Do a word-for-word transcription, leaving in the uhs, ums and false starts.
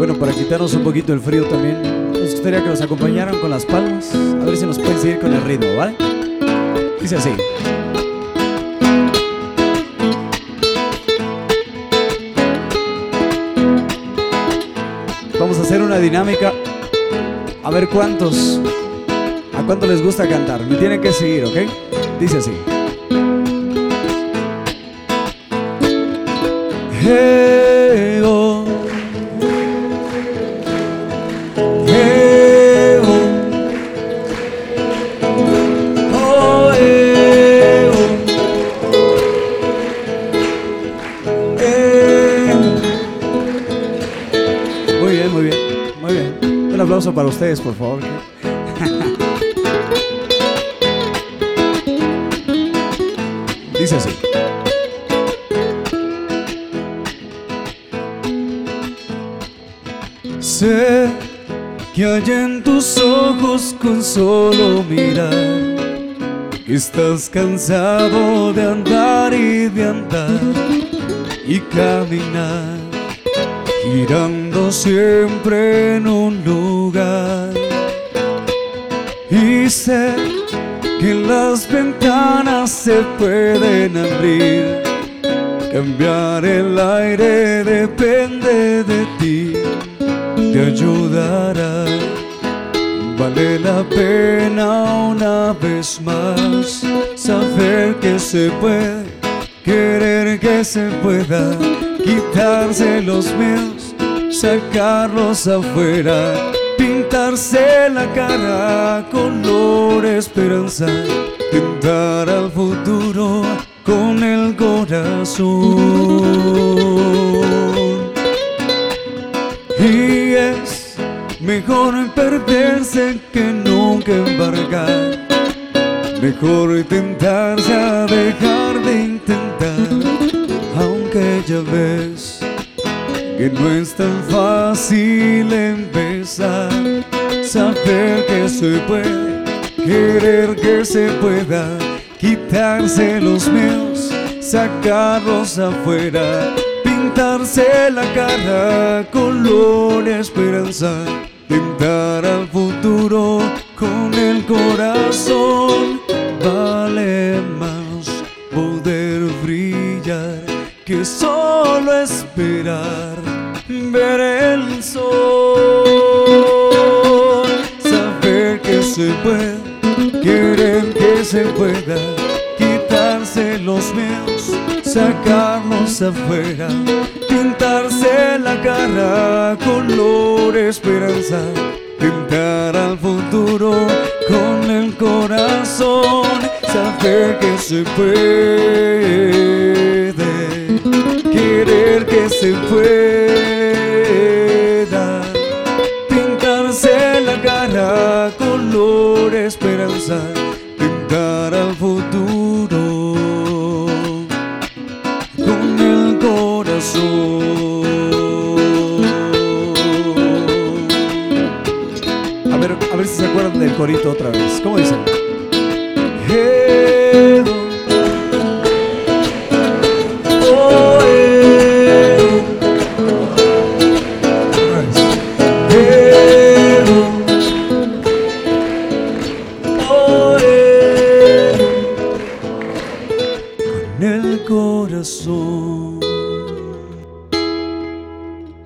Bueno, para quitarnos un poquito el frío también, nos gustaría que nos acompañaran con las palmas. A ver si nos pueden seguir con el ritmo, ¿vale? Dice así. Vamos a hacer una dinámica. A ver cuántos, a cuánto les gusta cantar. Me tienen que seguir, ¿ok? Dice así. Hey, oh. Hey, oh. Oh, hey, oh. Hey. Muy bien, muy bien, muy bien. Un aplauso para ustedes, por favor. Dice así. Sé que hay en tus ojos con solo mirar que estás cansado de andar y de andar y caminar, girando siempre en un lugar. Y sé que las ventanas se pueden abrir, cambiar el aire depende de ti, te ayudará. Vale la pena una vez más saber que se puede, querer que se pueda, quitarse los miedos, sacarlos afuera, pintarse la cara color esperanza, tentar al futuro con el corazón. Y es mejor perderse que nunca embarcar, mejor tentarse a dejar de intentar, aunque ya ves que no es tan fácil empezar. Saber que se puede, querer que se pueda, quitarse los miedos, sacarlos afuera, pintarse la cara color esperanza, tentar al futuro con el corazón. Vale más poder brillar que solo esperar ver el sol. Saber que se puede, querer que se pueda, quitarse los miedos, sacarlos afuera, pintarse la cara color esperanza, tentar al futuro con el corazón. Saber que se puede, querer que se pueda, pintarse la cara color esperanza, tentar al futuro con el corazón. A ver, a ver si se acuerdan del corito otra vez. ¿Cómo dicen? Hey, oh, hey, hey, oh, hey. Con el corazón.